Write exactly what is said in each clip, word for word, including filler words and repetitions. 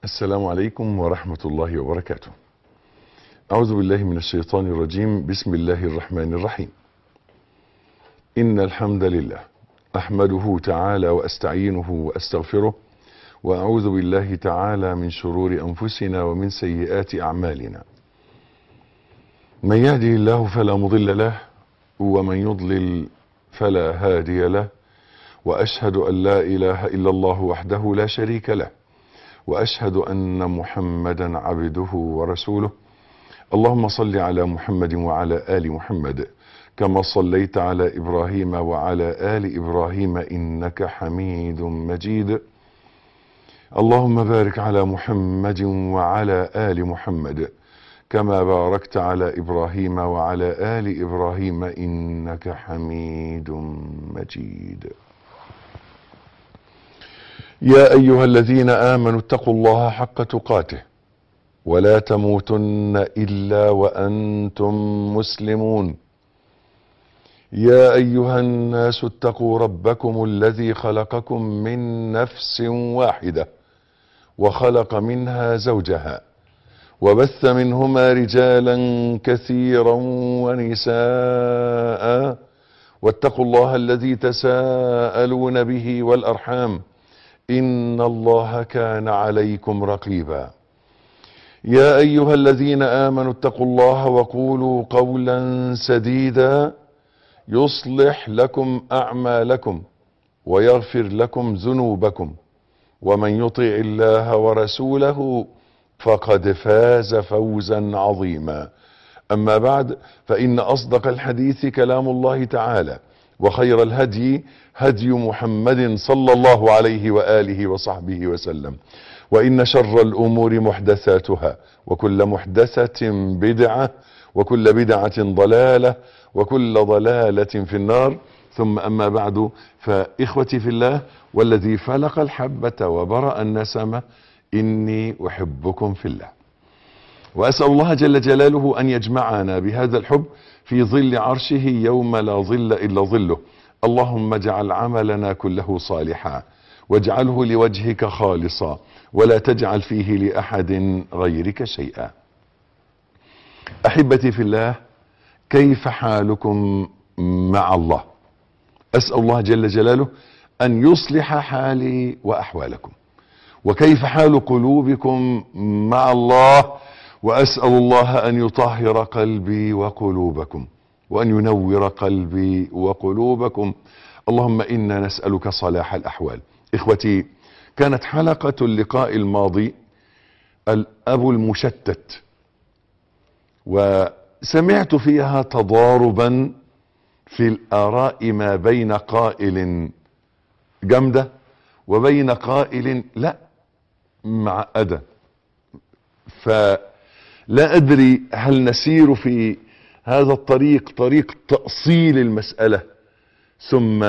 السلام عليكم ورحمة الله وبركاته. أعوذ بالله من الشيطان الرجيم. بسم الله الرحمن الرحيم. إن الحمد لله أحمده تعالى وأستعينه وأستغفره، وأعوذ بالله تعالى من شرور أنفسنا ومن سيئات أعمالنا. من يهده الله فلا مضل له، ومن يضلل فلا هادي له، وأشهد أن لا إله إلا الله وحده لا شريك له، وأشهد أن محمدا عبده ورسوله. اللهم صل على محمد وعلى آل محمد كما صليت على إبراهيم وعلى آل إبراهيم إنك حميد مجيد. اللهم بارك على محمد وعلى آل محمد كما باركت على إبراهيم وعلى آل إبراهيم إنك حميد مجيد. يا أيها الذين آمنوا اتقوا الله حق تقاته ولا تموتن إلا وأنتم مسلمون. يا أيها الناس اتقوا ربكم الذي خلقكم من نفس واحدة وخلق منها زوجها وبث منهما رجالا كثيرا ونساء، واتقوا الله الذي تساءلون به والأرحام إن الله كان عليكم رقيبا. يا أيها الذين آمنوا اتقوا الله وقولوا قولا سديدا يصلح لكم أعمالكم ويغفر لكم ذنوبكم، ومن يطع الله ورسوله فقد فاز فوزا عظيما. أما بعد، فإن أصدق الحديث كلام الله تعالى، وخير الهدي هدي محمد صلى الله عليه وآله وصحبه وسلم، وإن شر الأمور محدثاتها، وكل محدثة بدعة، وكل بدعة ضلالة، وكل ضلالة في النار. ثم أما بعد، فإخوتي في الله والذي فلق الحبة وبرأ النسمة، إني أحبكم في الله، وأسأل الله جل جلاله أن يجمعنا بهذا الحب في ظل عرشه يوم لا ظل إلا ظله. اللهم اجعل عملنا كله صالحا، واجعله لوجهك خالصا، ولا تجعل فيه لأحد غيرك شيئا. أحبتي في الله، كيف حالكم مع الله؟ أسأل الله جل جلاله أن يصلح حالي وأحوالكم. وكيف حال قلوبكم مع الله؟ وأسأل الله أن يطهر قلبي وقلوبكم، وأن ينور قلبي وقلوبكم. اللهم إنا نسألك صلاح الأحوال. إخوتي، كانت حلقة اللقاء الماضي الأب المشتت، وسمعت فيها تضاربا في الآراء ما بين قائل جمدة وبين قائل لا معقدة. فلا أدري هل نسير في هذا الطريق طريق تأصيل المسألة ثم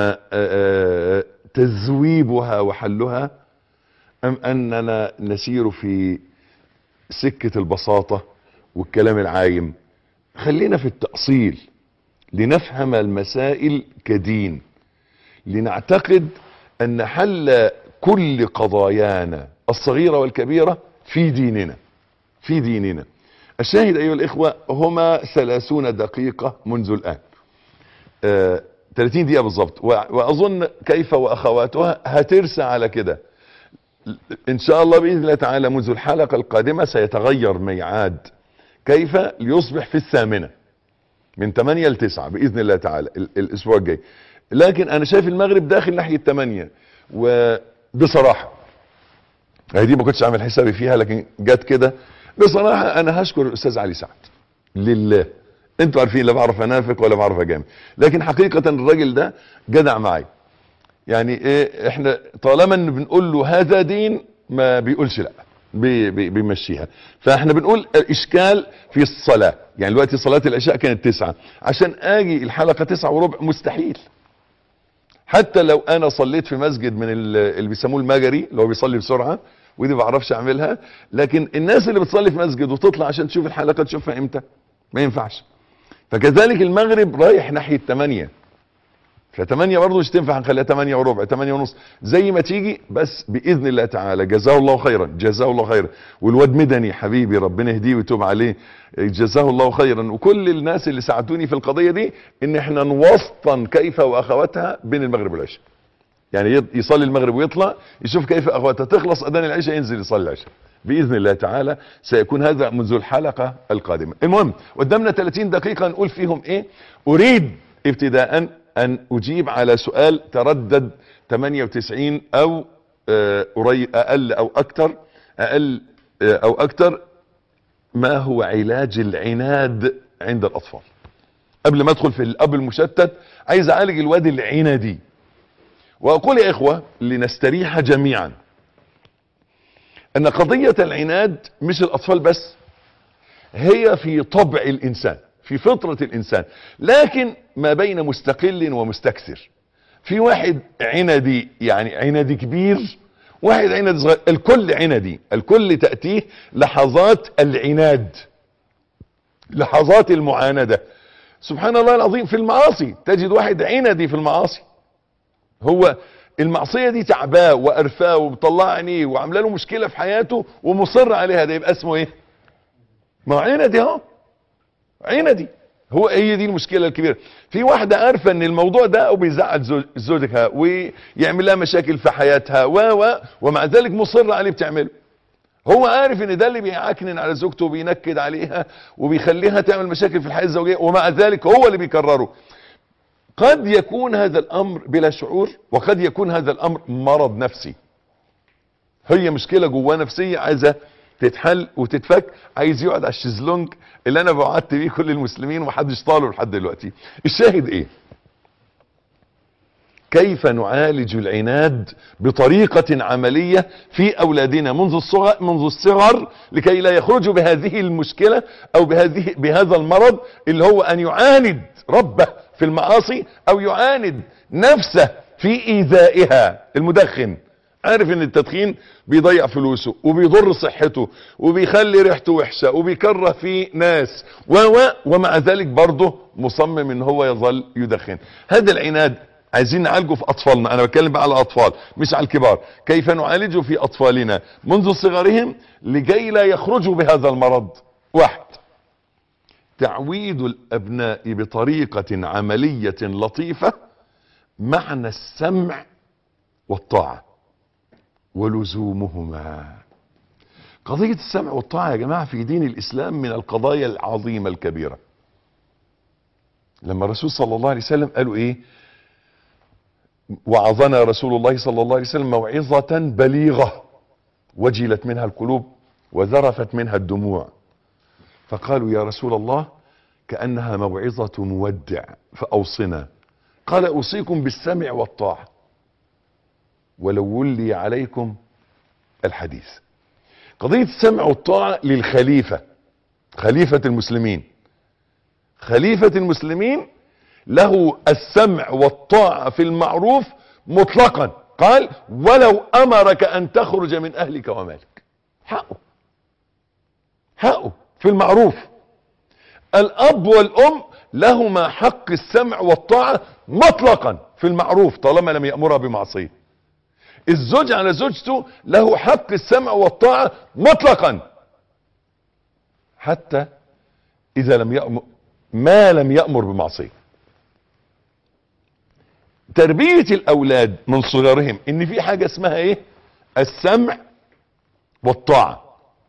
تذويبها وحلها، أم أننا نسير في سكة البساطة والكلام العايم. خلينا في التأصيل لنفهم المسائل كدين، لنعتقد أن حل كل قضايانا الصغيرة والكبيرة في ديننا في ديننا. الشاهد أيها الإخوة، هما ثلاثون دقيقة منذ الآن، آه ثلاثين دقيقة بالضبط، وأظن كيف وأخواتها هترسى على كده. إن شاء الله بإذن الله تعالى منذ الحلقة القادمة سيتغير ميعاد كيف ليصبح في الثامنة من ثمانية لتسعة بإذن الله تعالى الأسبوع الجاي. لكن أنا شايف المغرب داخل ناحية ثمانية، وبصراحة هذه ما كنتش عامل حسابي فيها لكن جت كده. بصراحة أنا هشكر الأستاذ علي سعد لله. انتوا عارفين لا بعرف انافق ولا بعرف اجامل، لكن حقيقة الراجل ده جدع معايا. يعني ايه، احنا طالما ان بنقول له هذا دين ما بيقولش لا، بي بي بيمشيها. فاحنا بنقول الاشكال في الصلاة، يعني دلوقتي صلاة العشاء كانت تسعة، عشان اجي الحلقة تسعة وربع مستحيل. حتى لو انا صليت في مسجد من اللي بيسموه المجري اللي هو بيصلي بسرعة، ودي ما بعرفش اعملها، لكن الناس اللي بتصلي في مسجد وتطلع عشان تشوف الحلقة تشوفها امتى؟ ما ينفعش. فكذلك المغرب رايح ناحية ثمانية، فتمانية برضه مش تنفع، هنخليها تمانية وربع، تمانية ونص، زي ما تيجي، بس باذن الله تعالى. جزاه الله خيرا، جزاه الله خيرا. والواد مدني حبيبي ربنا يهديه ويتوب عليه، جزاه الله خيرا، وكل الناس اللي ساعدوني في القضيه دي، ان احنا نوسطن كيف واخواتها بين المغرب والعشاء. يعني يصلي المغرب ويطلع يشوف كيف اخواتها، تخلص اذان العشاء ينزل يصلي العشاء باذن الله تعالى. سيكون هذا منذ الحلقه القادمه. المهم قدامنا ثلاثين دقيقه نقول فيهم ايه. اريد ابتداء ان اجيب على سؤال تردد ثمانية وتسعين او قريب اقل او اكتر، اقل او اكتر. ما هو علاج العناد عند الاطفال؟ قبل ما ادخل في الاب المشتت، عايز اعالج الواد العنادي. واقول يا اخوة لنستريح جميعا ان قضية العناد مش الاطفال بس، هي في طبع الانسان، في فطرة الانسان، لكن ما بين مستقل ومستكثر. في واحد عنادي، يعني عنادي كبير، واحد عنادي صغير. الكل عنادي، الكل تأتيه لحظات العناد، لحظات المعاندة. سبحان الله العظيم، في المعاصي تجد واحد عنادي في المعاصي، هو المعصية دي تعباه وقرفاه ومطلع عينيه وعامله له مشكلة في حياته ومصر عليها، ده يبقى اسمه ايه؟ ما هو عنادي اهو، عنادي. هو هي دي المشكلة الكبيرة. في واحدة عارفة ان الموضوع ده او بيزعل زوج زوجها ويعمل لها مشاكل في حياتها و و ومع ذلك مصر عليه بتعمله. هو عارف ان ده اللي بيعكنن على زوجته وبينكد عليها وبيخليها تعمل مشاكل في الحياة الزوجية، ومع ذلك هو اللي بيكرره. قد يكون هذا الامر بلا شعور، وقد يكون هذا الامر مرض نفسي. هي مشكلة جواه نفسية عايزة تتحل وتتفك، عايز يقعد على الشيزلونج اللي انا بعدت بيه كل المسلمين ومحدش طاله لحد دلوقتي. الشاهد ايه؟ كيف نعالج العناد بطريقة عملية في اولادنا منذ الصغر منذ الصغر لكي لا يخرجوا بهذه المشكلة او بهذه بهذا المرض اللي هو ان يعاند ربه في المعاصي او يعاند نفسه في ايذائها. المدخن عارف ان التدخين بيضيع فلوسه وبيضر صحته وبيخلي ريحته وحشة وبيكره في ناس و ومع ذلك برضه مصمم ان هو يظل يدخن. هذا العناد عايزين نعالجه في اطفالنا. انا بتكلم بقى على الاطفال مش على الكبار. كيف نعالجه في اطفالنا منذ صغرهم لكي لا يخرجوا بهذا المرض؟ واحد، تعويد الابناء بطريقة عملية لطيفة معنى السمع والطاعة ولزومهما. قضية السمع والطاعة يا جماعة في دين الاسلام من القضايا العظيمة الكبيرة. لما الرسول صلى الله عليه وسلم قالوا ايه؟ وعظنا رسول الله صلى الله عليه وسلم موعظة بليغة وجلت منها القلوب وذرفت منها الدموع. فقالوا يا رسول الله كأنها موعظة مودع فأوصنا. قال أوصيكم بالسمع والطاعة ولو ولي عليكم الحديث. قضية السمع والطاعة للخليفة، خليفة المسلمين. خليفة المسلمين له السمع والطاعة في المعروف مطلقا. قال ولو أمرك أن تخرج من أهلك ومالك. حقه، حقه في المعروف. الأب والأم لهما حق السمع والطاعة مطلقا في المعروف طالما لم يأمرها بمعصية. الزوج على زوجته له حق السمع والطاعة مطلقا حتى إذا لم يأمر ما لم يأمر بمعصية. تربية الأولاد من صغرهم إن في حاجة اسمها إيه؟ السمع والطاعة.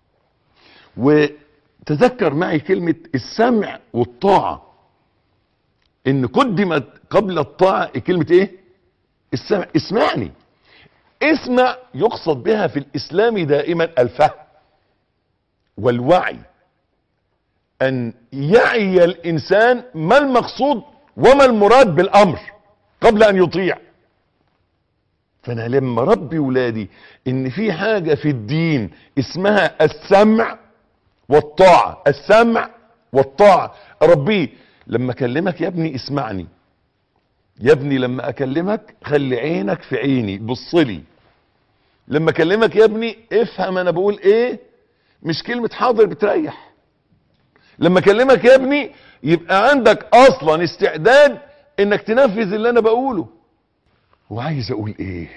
وتذكر معي كلمة السمع والطاعة إن قدمت قبل الطاعة كلمة إيه؟ السمع. اسمعني. اسمع يقصد بها في الإسلام دائما الفهم والوعي، أن يعي الإنسان ما المقصود وما المراد بالأمر قبل أن يطيع. فأنا لما ربي ولادي إن في حاجة في الدين اسمها السمع والطاعة، السمع والطاعة. ربي لما أكلمك يا ابني اسمعني، يا ابني لما أكلمك خلي عينك في عيني بصلي، لما أكلمك يا ابني افهم أنا بقول إيه، مش كلمة حاضر بتريح. لما أكلمك يا ابني يبقى عندك أصلا استعداد انك تنفذ اللي انا بقوله. وعايز اقول ايه؟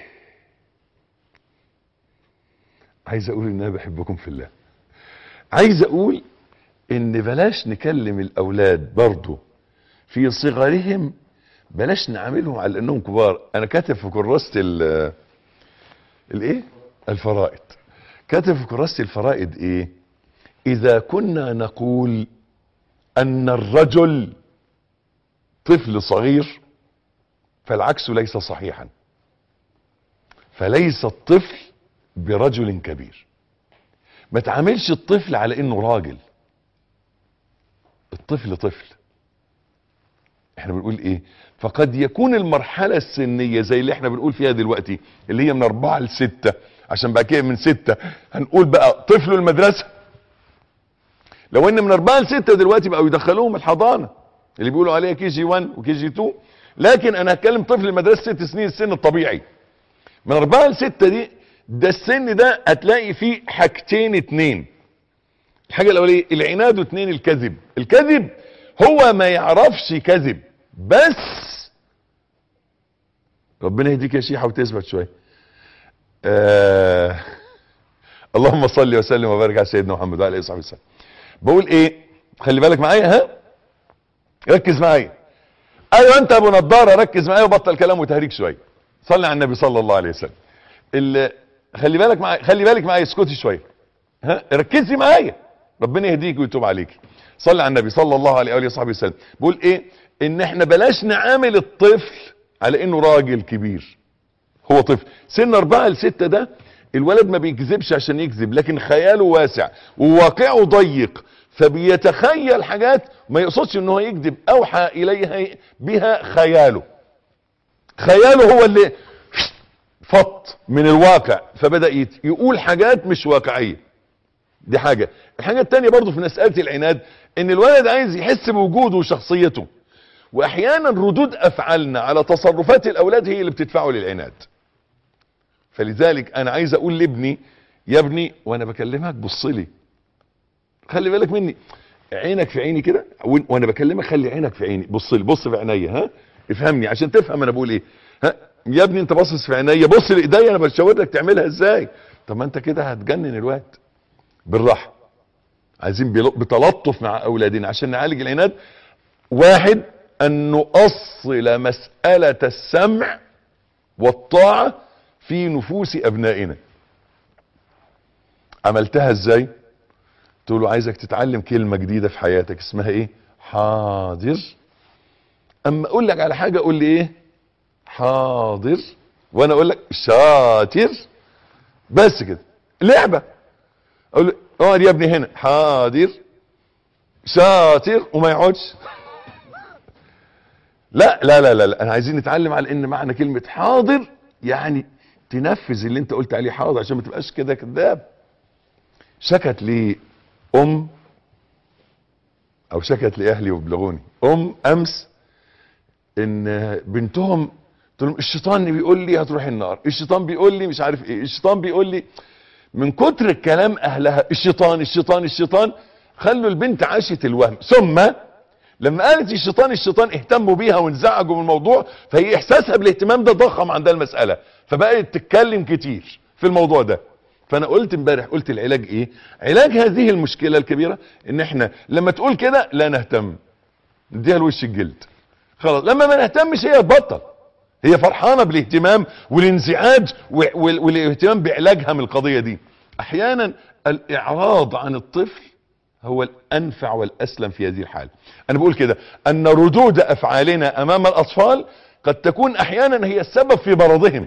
عايز اقول ان انا بحبكم في الله. عايز اقول ان بلاش نكلم الاولاد برضو في صغرهم، بلاش نعاملهم على انهم كبار. انا كاتب في كراسة ال الايه الفرائض، كاتب في كراسة الفرائض ايه؟ اذا كنا نقول ان الرجل طفل صغير فالعكس ليس صحيحا، فليس الطفل برجل كبير. ما تعاملش الطفل على انه راجل، الطفل طفل. احنا بنقول ايه؟ فقد يكون المرحلة السنية زي اللي احنا بنقول فيها دلوقتي، اللي هي من اربعة لستة، عشان بقى كده من ستة هنقول بقى طفل المدرسة. لو ان من اربعة لستة دلوقتي بقوا يدخلوهم الحضانة اللي بيقولوا عليها كي جي واحد وكي جي اتنين، لكن انا هتكلم طفل المدرسة ست سنين، السن الطبيعي. من اربعة لستة دي، ده السن ده هتلاقي فيه حاجتين اتنين. الحاجة الاولية العناد، واتنين الكذب. الكذب هو ما يعرفش كذب، بس ربنا يهديك يا شيحة وتثبت شوية. آه اللهم صل وسلم وبارك على سيدنا محمد وعلى اله وصحبه وسلم. بقول ايه؟ خلي بالك معايا، ها، ركز معايا. ايوه انت ابو نضاره، ركز معايا وبطل كلام وتهريج شويه. صلي على النبي صلى الله عليه وسلم. اللي خلي بالك معايا، خلي بالك معايا، اسكتي شويه، ها، ركزي معايا، ربنا يهديك ويتوب عليك. صلي على النبي صلى الله عليه واله وصحبه وسلم. بقول ايه؟ ان احنا بلاش نعامل الطفل على انه راجل كبير، هو طفل. سن اربعة لستة ده الولد ما بيكذبش عشان يكذب، لكن خياله واسع وواقعه ضيق، فبيتخيل حاجات ما يقصدش ان هو يكذب. اوحى اليها بها خياله، خياله هو اللي فط من الواقع، فبدأ يقول حاجات مش واقعية. دي حاجة. الحاجة التانية برضو في مسألة العناد، ان الولد عايز يحس بوجوده وشخصيته، واحيانا ردود افعالنا على تصرفات الاولاد هي اللي بتدفعه للعناد. فلذلك انا عايز اقول لابني، يا ابني وانا بكلمك بص لي، خلي بالك مني، عينك في عيني كده، وانا بكلمك خلي عينك في عيني، بص لي، بص في عينيا، ها، افهمني عشان تفهم انا بقول ايه. ها يا ابني انت باصص في عينيا، بص لايديا انا بشاور لك تعملها ازاي. طب ما انت كده هتجنن الواد. بالراحه، عايزين بتلطف مع اولادنا عشان نعالج العناد. واحد، ان نؤصل مسألة السمع والطاعة في نفوس ابنائنا. عملتها ازاي؟ تقول له عايزك تتعلم كلمة جديدة في حياتك، اسمها ايه؟ حاضر. اما اقول لك على حاجة قول لي ايه؟ حاضر. وانا اقول لك شاطر، بس كده. لعبة. اقول له اقعد يا ابني هنا، حاضر شاطر، وما يقعدش. لا لا لا لا لا، انا عايزين نتعلم على ان معنى كلمة حاضر يعني تنفذ اللي انت قلت عليه حاضر، عشان ما تبقاش كده كذاب. شكت لي ام، او شكت لاهلي وبلغوني ام امس ان بنتهم قلت لهم الشيطان بيقول لي هتروح النار، الشيطان بيقول لي مش عارف ايه، الشيطان بيقول لي. من كتر الكلام اهلها الشيطان الشيطان الشيطان، خلوا البنت عاشت الوهم. ثم لما قالت الشيطان الشيطان اهتموا بيها وانزعجوا من الموضوع، فهي احساسها بالاهتمام ده ضخم عندها المسألة، فبقت تتكلم كتير في الموضوع ده. فانا قلت امبارح، قلت العلاج ايه؟ علاج هذه المشكلة الكبيرة ان احنا لما تقول كده لا نهتم، نديها الوش الجلد خلاص. لما ما نهتمش هي تبطل، هي فرحانة بالاهتمام والانزعاج والاهتمام بعلاجها من القضية دي. احيانا الاعراض عن الطفل هو الانفع والاسلم في هذه الحالة. انا بقول كده ان ردود افعالنا امام الاطفال قد تكون احيانا هي السبب في مرضهم.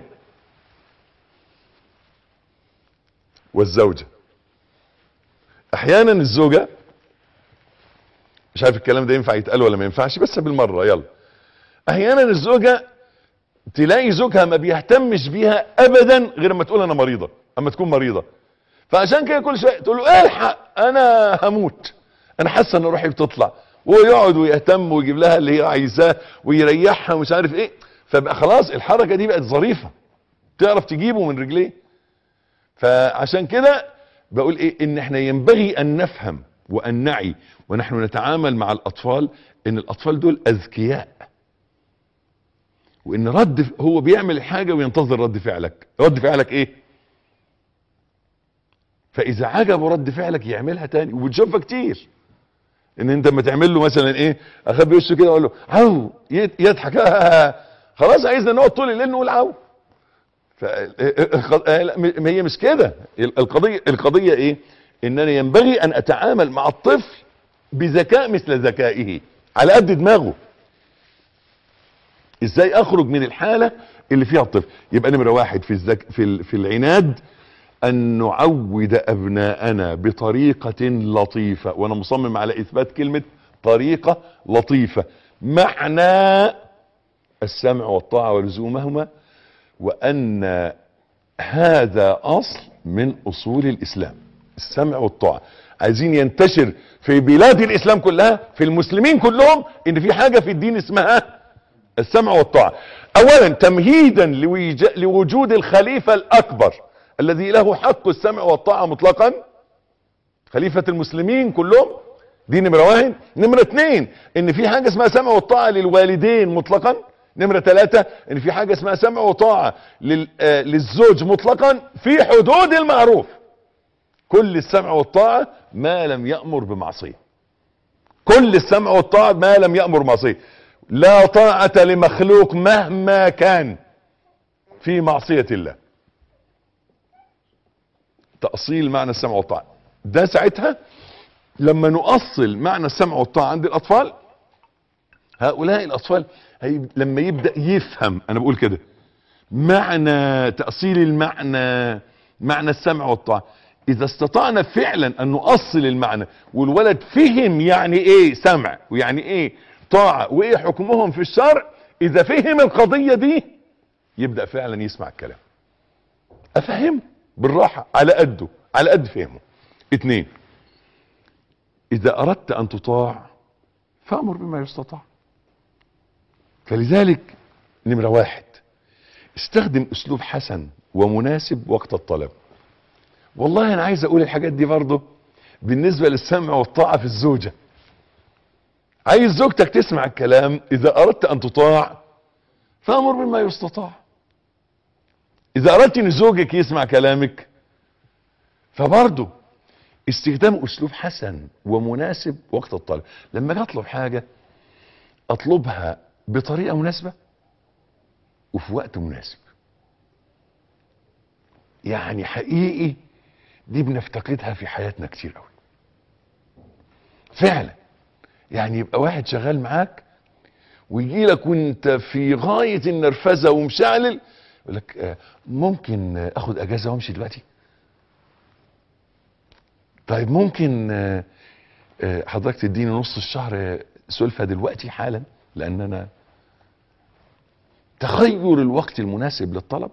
والزوجة احيانا، الزوجة، مش عارف الكلام ده ينفع يتقال ولا ما ينفعش، بس بالمرة يلا. احيانا الزوجة تلاقي زوجها ما بيهتمش بيها ابدا غير ما تقول انا مريضة، اما تكون مريضة. فعشان كده كل شوية تقول له الحق انا هموت، انا حاسة ان روحي بتطلع، ويقعد ويهتم ويجيب لها اللي هي عايزاه ويريحها ومش عارف ايه. فبقى خلاص الحركة دي بقت ظريفة، تعرف تجيبه من رجليه. فعشان كده بقول ايه؟ ان احنا ينبغي ان نفهم وان نعي ونحن نتعامل مع الاطفال ان الاطفال دول اذكياء. وان رد هو بيعمل حاجة وينتظر رد فعلك. رد فعلك ايه؟ فاذا عجبه رد فعلك يعملها تاني. وبتشوفها كتير ان انت لما تعمل له مثلا ايه، اخبي وشه كده اقول له عو يضحك خلاص عايزنا نقعد طول الليل نقول عو. ف ما هي مش كده القضيه. القضيه ايه؟ انني ينبغي ان اتعامل مع الطفل بذكاء مثل ذكائه على قد دماغه. ازاي اخرج من الحاله اللي فيها الطفل؟ يبقى نمره واحد في الزك... في ال... في العناد ان نعود ابناءنا بطريقه لطيفه. وانا مصمم على اثبات كلمه طريقه لطيفه، معنى السمع والطاعه ولزومهما، وان هذا اصل من اصول الاسلام. السمع والطاعه عايزين ينتشر في بلاد الاسلام كلها، في المسلمين كلهم، ان في حاجه في الدين اسمها السمع والطاعه. اولا تمهيدا لوجود الخليفه الاكبر الذي له حق السمع والطاعه مطلقا، خليفه المسلمين كلهم، دي نمره واحد. نمره اتنين ان في حاجه اسمها سمع والطاعه للوالدين مطلقا. نمرة ثلاثة ان في حاجة اسمها سمع وطاعة لل... آه للزوج مطلقا في حدود المعروف. كل السمع والطاعة ما لم يأمر بمعصية. كل السمع والطاعة ما لم يأمر بمعصية. لا طاعة لمخلوق مهما كان في معصية الله. تأصيل معنى السمع والطاعة ده ساعتها لما نؤصل معنى السمع والطاعة عند الأطفال، هؤلاء الأطفال هي لما يبدأ يفهم، انا بقول كده، معنى تأصيل المعنى، معنى السمع والطاعة، اذا استطعنا فعلا ان نؤصل المعنى والولد فهم يعني ايه سمع ويعني ايه طاعة وايه حكمهم في الشرع، اذا فهم القضية دي يبدأ فعلا يسمع الكلام. افهمه بالراحة على قده، على قد فهمه. اتنين، اذا اردت ان تطاع فامر بما يستطاع. فلذلك نمرة واحد استخدم اسلوب حسن ومناسب وقت الطلب. والله انا عايز اقول الحاجات دي برضه بالنسبة للسمع والطاعة في الزوجة. عايز زوجتك تسمع الكلام، اذا اردت ان تطاع فامر بما يستطاع. اذا اردت ان زوجك يسمع كلامك فبرضه استخدام اسلوب حسن ومناسب وقت الطلب. لما اجي اطلب حاجة اطلبها بطريقة مناسبة وفي وقت مناسب. يعني حقيقي دي بنفتقدها في حياتنا كتير قوي فعلا. يعني يبقى واحد شغال معاك ويجي لك وانت في غاية النرفزة ومشعلل، يقول لك ممكن اخد اجازة وامشي دلوقتي؟ طيب ممكن حضرتك تديني نص الشهر سلفة دلوقتي حالا؟ لان انا تخير الوقت المناسب للطلب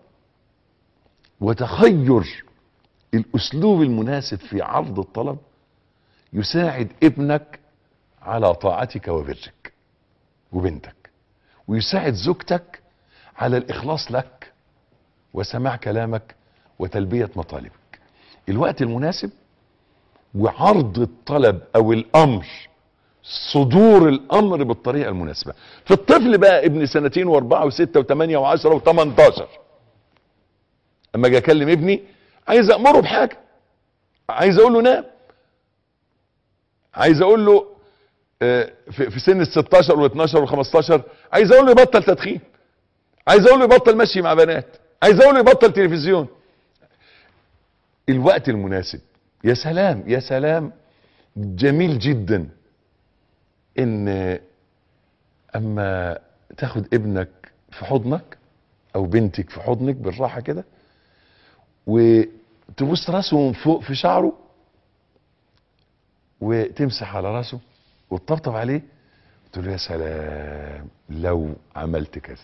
وتخير الاسلوب المناسب في عرض الطلب يساعد ابنك على طاعتك وبرك وبنتك، ويساعد زوجتك على الاخلاص لك وسماع كلامك وتلبية مطالبك. الوقت المناسب وعرض الطلب او الامر، صدور الامر بالطريقة المناسبة. في الطفل بقى ابن سنتين واربعة وستة وثمانية وعشرة وثمانتاشر، اما اجي اكلم ابني عايز امره بحاجة، عايز اقول له نام، عايز اقول له في سن ال ستاشر وال اتناشر وال خمستاشر عايز اقول له يبطل تدخين، عايز اقول له يبطل مشي مع بنات، عايز اقول له يبطل تلفزيون. الوقت المناسب. يا سلام يا سلام، جميل جدا ان اما تاخد ابنك في حضنك او بنتك في حضنك بالراحة كده وتبص راسه من فوق في شعره وتمسح على راسه وتطبطب عليه وتقول له يا سلام لو عملت كذا.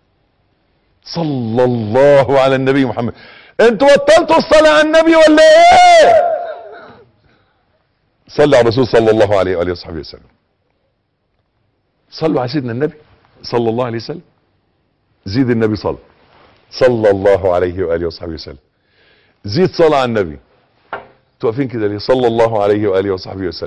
صلى الله على النبي محمد. انتوا بطلتوا الصلاة على النبي ولا ايه؟ صلى على الرسول صلى الله عليه وآله وصحبه وسلم. صلوا على سيدنا النبي صلى الله عليه وسلم. زيد النبي صلى صلى الله عليه وآله وصحبه وسلم. زيد صلاة على النبي. توقفين كده ليه؟ صلى الله عليه وآله وصحبه وسلم.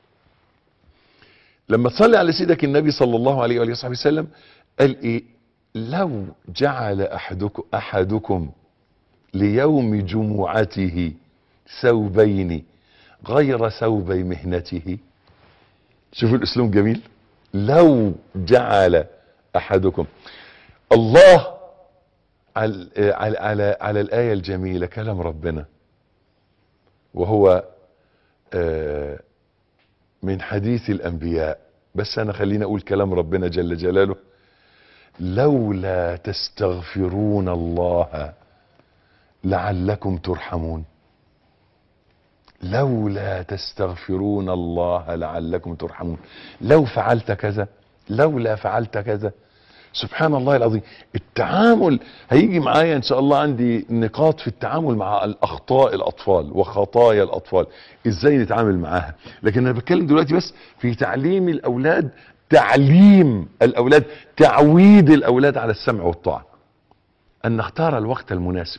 لما تصلي على سيدك النبي صلى الله عليه وآله وصحبه وسلم قال ايه؟ لو جعل احدكم احدكم ليوم جمعته ثوبين غير ثوبي مهنته. شوفوا الاسلوب جميل. لو جعل احدكم، الله على على على, على الايه الجميله كلام ربنا، وهو من حديث الانبياء. بس انا خليني اقول كلام ربنا جل جلاله: لولا تستغفرون الله لعلكم ترحمون. لولا تستغفرون الله لعلكم ترحمون. لو فعلت كذا، لولا فعلت كذا. سبحان الله العظيم. التعامل هيجي معايا ان شاء الله، عندي نقاط في التعامل مع الاخطاء الاطفال وخطايا الاطفال، ازاي نتعامل معاها. لكن انا بتكلم دلوقتي بس في تعليم الاولاد، تعليم الاولاد، تعويد الاولاد على السمع والطاعة، ان نختار الوقت المناسب،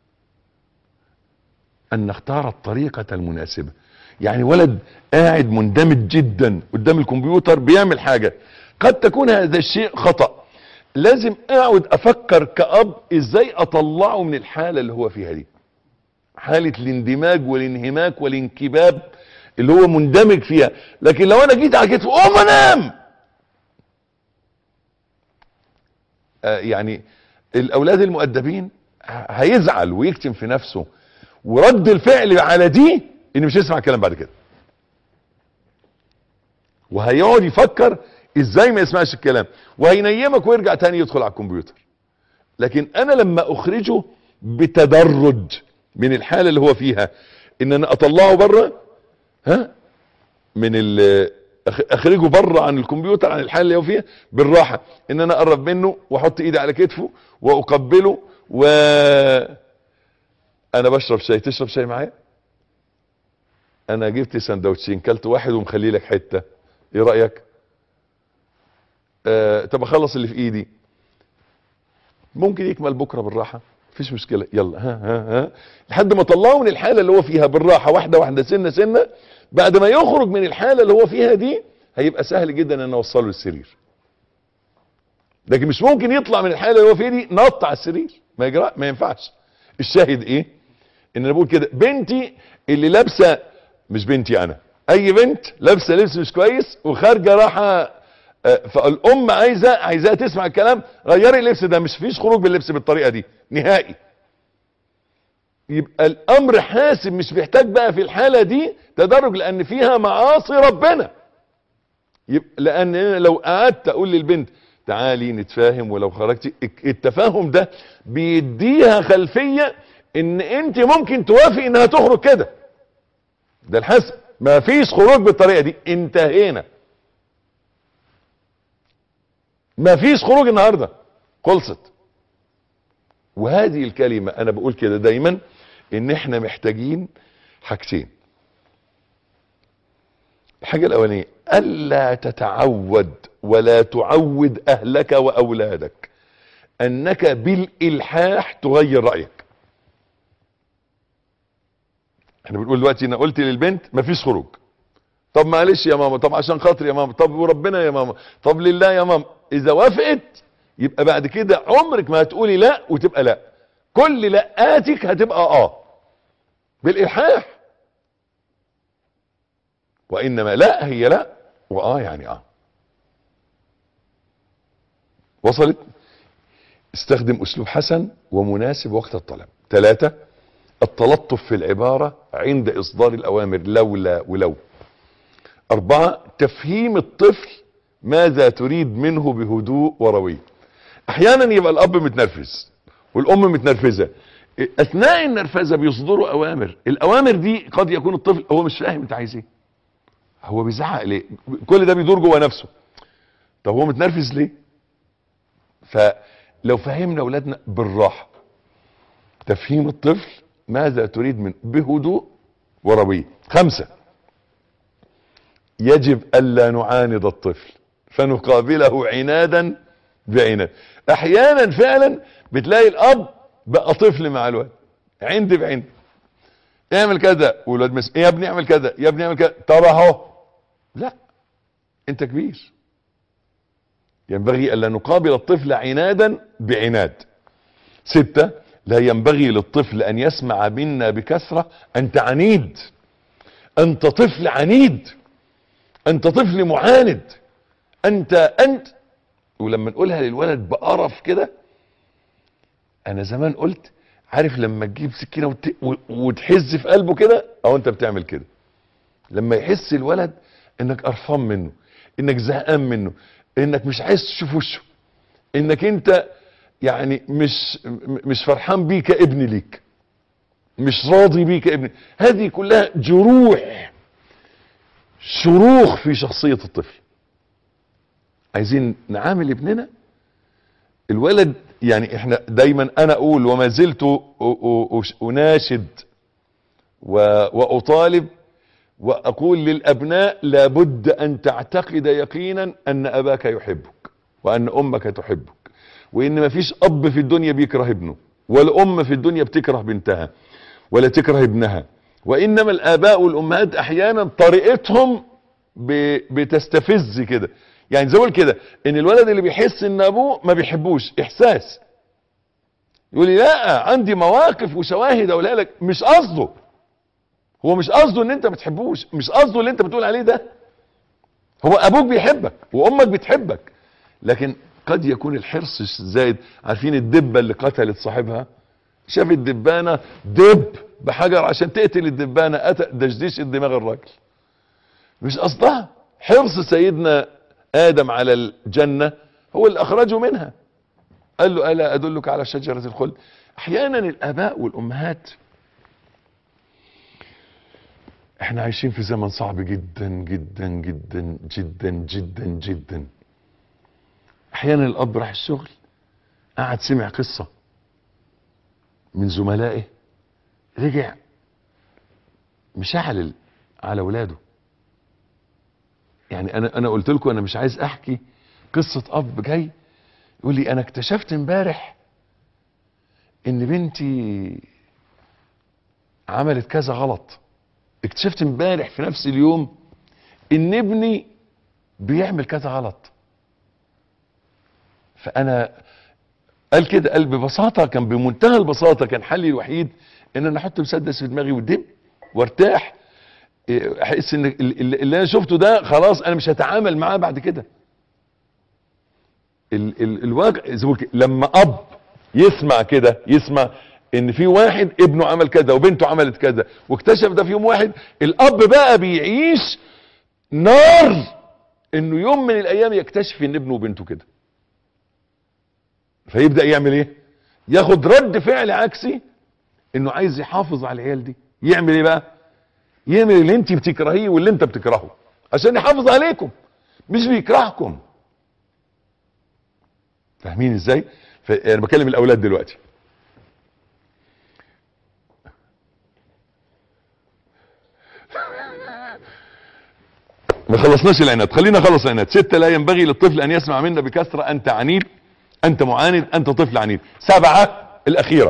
ان نختار الطريقة المناسبة. يعني ولد قاعد مندمج جدا قدام الكمبيوتر بيعمل حاجة، قد تكون هذا الشيء خطأ، لازم اقعد افكر كأب ازاي اطلعه من الحالة اللي هو فيها دي، حالة الاندماج والانهماك والانكباب اللي هو مندمج فيها. لكن لو انا جيت على كتفه قوم انام، آه يعني الاولاد المؤدبين هيزعل ويكتم في نفسه، ورد الفعل على دي ان مش هيسمع الكلام بعد كده، وهيقعد يفكر ازاي ما يسمعش الكلام، وهينيمك ويرجع تاني يدخل على الكمبيوتر. لكن انا لما اخرجه بتدرج من الحالة اللي هو فيها، ان انا اطلعه بره، ها من ال اخرجه بره عن الكمبيوتر، عن الحالة اللي هو فيها بالراحة، ان انا اقرب منه واحط ايدي على كتفه واقبله، و انا بشرب شاي، تشرب شاي معايا؟ انا جبت سندوتشين، كلت واحد ومخلي لك حتة، ايه رأيك؟ آه طب اخلص اللي في ايدي، ممكن يكمل بكرة بالراحة، مفيش مشكلة، يلا ها ها ها لحد ما طلعه من الحالة اللي هو فيها بالراحة، واحدة واحدة، سنة سنة. بعد ما يخرج من الحالة اللي هو فيها دي هيبقى سهل جدا ان اوصله للسرير. لكن مش ممكن يطلع من الحالة اللي هو فيها دي نط على السرير، ما يجرى، ما ينفعش. الشاهد ايه؟ ان انا بقول كده، بنتي اللي لابسة، مش بنتي انا، اي بنت لابسة لبس مش كويس وخارجة راحة، فالام عايزة عايزاها تسمع الكلام، غيري اللبس ده، مش فيش خروج باللبس بالطريقة دي نهائي. يبقى الامر حاسم، مش محتاج بقى في الحالة دي تدرج، لان فيها معاصي ربنا. يبقى لان لو قعدت اقول للبنت تعالي نتفاهم، ولو خرجتي، التفاهم ده بيديها خلفية ان انت ممكن توافقي انها تخرج كده، ده الحسم. ما فيش خروج بالطريقة دي، انتهينا، ما فيش خروج النهاردة، خلصت. وهذه الكلمة انا بقول كده دايما، ان احنا محتاجين حاجتين. الحاجة الاولانية، الا تتعود ولا تعود اهلك واولادك انك بالالحاح تغير رأيك. احنا بنقول دلوقتي، انا قلت للبنت مفيش خروج، طب معلش يا ماما، طب عشان خاطري يا ماما، طب وربنا يا ماما، طب لله يا ماما، اذا وافقت يبقى بعد كده عمرك ما هتقولي لا وتبقى لا، كل لقاتك هتبقى اه بالالحاح، وانما لا هي لا، واه يعني اه. وصلت؟ استخدم اسلوب حسن ومناسب وقت الطلب. ثلاثة، التلطف في العبارة عند اصدار الاوامر، لولا ولو. اربعة، تفهيم الطفل ماذا تريد منه بهدوء وروي. احيانا يبقى الاب متنرفز والام متنرفزة، اثناء النرفزة بيصدروا اوامر، الاوامر دي قد يكون الطفل هو مش فاهم انت عايز ايه، هو بيزعق ليه، كل ده بيدور جوه نفسه، طب هو متنرفز ليه؟ فلو فهمنا اولادنا بالراحة، تفهيم الطفل ماذا تريد منه بهدوء وروي. خمسة، يجب الا نعاند الطفل فنقابله عنادا بعناد. احيانا فعلا بتلاقي الاب بقى طفل مع الولد، عند بعند، اعمل كذا، والولد مس يا ابني اعمل كذا، يا ابني اعمل كذا، طب اهو، لا انت كبير، ينبغي ألا نقابل الطفل عنادا بعناد. ستة، لا ينبغي للطفل أن يسمع منا بكثرة أنت عنيد، أنت طفل عنيد، أنت طفل معاند، أنت أنت ولما نقولها للولد بقرف كده، أنا زمان قلت عارف لما تجيب سكينة وت... وتحز في قلبه كده، أو أنت بتعمل كده لما يحس الولد إنك قرفان منه، إنك زهقان منه، إنك مش عايز تشوف وشه، إنك أنت يعني مش مش فرحان بيه كابن ليك، مش راضي بيه كابن. هذه كلها جروح، شروخ في شخصية الطفل. عايزين نعامل ابننا الولد، يعني احنا دايما انا اقول وما زلت اناشد واطالب واقول للابناء لابد ان تعتقد يقينا ان اباك يحبك وان امك تحبك، وان مفيش اب في الدنيا بيكره ابنه، ولا ام في الدنيا بتكره بنتها ولا تكره ابنها، وانما الاباء والامهات احيانا طريقتهم بتستفز كده. يعني زي كده ان الولد اللي بيحس ان ابوه ما بيحبوش احساس، يقول لي لا عندي مواقف وشواهد اقولها لك، مش قصده، هو مش قصده ان انت ما بتحبوش، مش قصده اللي انت بتقول عليه ده، هو ابوك بيحبك وامك بتحبك، لكن قد يكون الحرص زايد. عارفين الدبه اللي قتلت صاحبها، شاف الدبانه دب بحجر عشان تقتل الدبانه، دشديش دماغ الراجل، مش قصدها. حرص سيدنا آدم على الجنة هو اللي أخرجه منها، قال له ألا أدلك على شجرة الخلد. أحيانا الآباء والأمهات، احنا عايشين في زمن صعب جدا جدا جدا جدا جدا جدا. أحيانا الأب راح الشغل، قعد سمع قصة من زملائه، رجع مشعل على ولاده. يعني انا انا قلت لكم انا مش عايز احكي قصة اب جاي يقول لي انا اكتشفت امبارح ان بنتي عملت كذا غلط، اكتشفت امبارح في نفس اليوم ان ابني بيعمل كذا غلط. فانا قال كده، قال ببساطة، كان بمنتهى البساطة كان حلي الوحيد ان انا احط مسدس في دماغي ودب وارتاح، احس ان اللي انا شفته ده خلاص انا مش هتعامل معاه بعد كده. ال ال الواقع لما اب يسمع كده، يسمع ان في واحد ابنه عمل كذا وبنته عملت كذا واكتشف ده في يوم واحد، الاب بقى بيعيش نار انه يوم من الايام يكتشف ان ابنه وبنته كده، فيبدأ يعمل ايه؟ ياخد رد فعل عكسي، انه عايز يحافظ على العيال دي. يعمل ايه بقى؟ يعمل اللي انت بتكرهيه واللي انت بتكرهه عشان يحافظ عليكم، مش بيكرهكم. فاهمين ازاي؟ انا بكلم الاولاد دلوقتي. ما خلصناش العناد، خلينا نخلص العناد. ستة، لا ينبغي للطفل ان يسمع منا بكثرة انت عنيد، انت معاند، انت طفل عنيد. سبعة الاخيرة،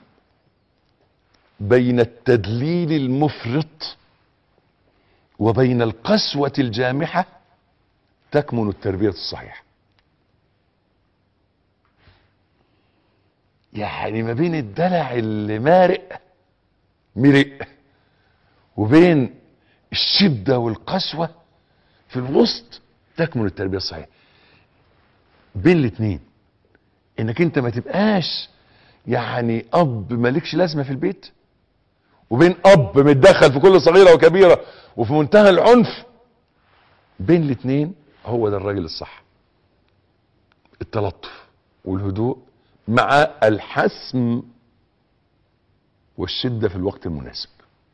بين التدليل المفرط وبين القسوة الجامحة تكمن التربية الصحيحة. يعني ما بين الدلع اللي مارق مرق وبين الشدة والقسوة في الوسط تكمن التربية الصحيحة. بين الاثنين، انك انت ما تبقاش يعني اب مالكش لازمة في البيت، وبين اب متدخل في كل صغيرة وكبيرة وفي منتهى العنف. بين الاثنين هو ده الراجل الصح، التلطف والهدوء مع الحسم والشدة في الوقت المناسب.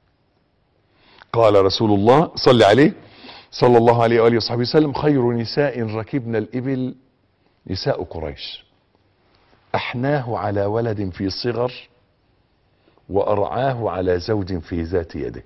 قال رسول الله صلى عليه صلى الله عليه وآله وصحبه وسلم: خير نساء ركبن الإبل نساء قريش، أحناه على ولد في صغر وأرعاه على زوج في ذات يده.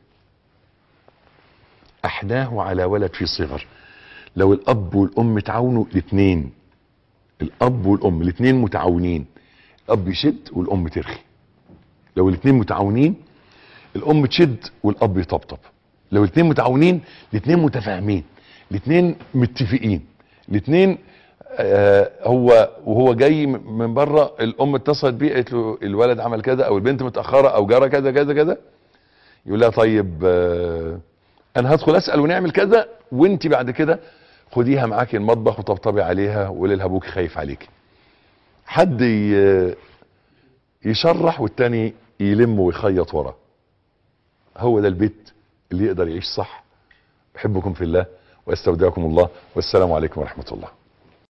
أحناه على ولد في صغر، لو الأب والأم تعاونوا الاثنين، الأب والأم الاثنين متعاونين، الأب يشد والأم ترخي. لو الاثنين متعاونين، الأم تشد والأب يطبطب. لو الاثنين متعاونين، الاثنين متفاهمين، الاثنين متفقين، الاثنين آه هو وهو جاي من بره الام اتصلت بيه قالت له الولد عمل كذا او البنت متاخره او جرى كذا كذا كذا، يقول لها طيب آه انا هدخل اسال ونعمل كذا، وانت بعد كده خديها معاكي المطبخ وطبطبي عليها وقولي لها ابوك خايف عليكي. حد يشرح والتاني يلم ويخيط وراه. هو ده البيت اللي يقدر يعيش صح. احبكم في الله واستودعكم الله، والسلام عليكم ورحمه الله.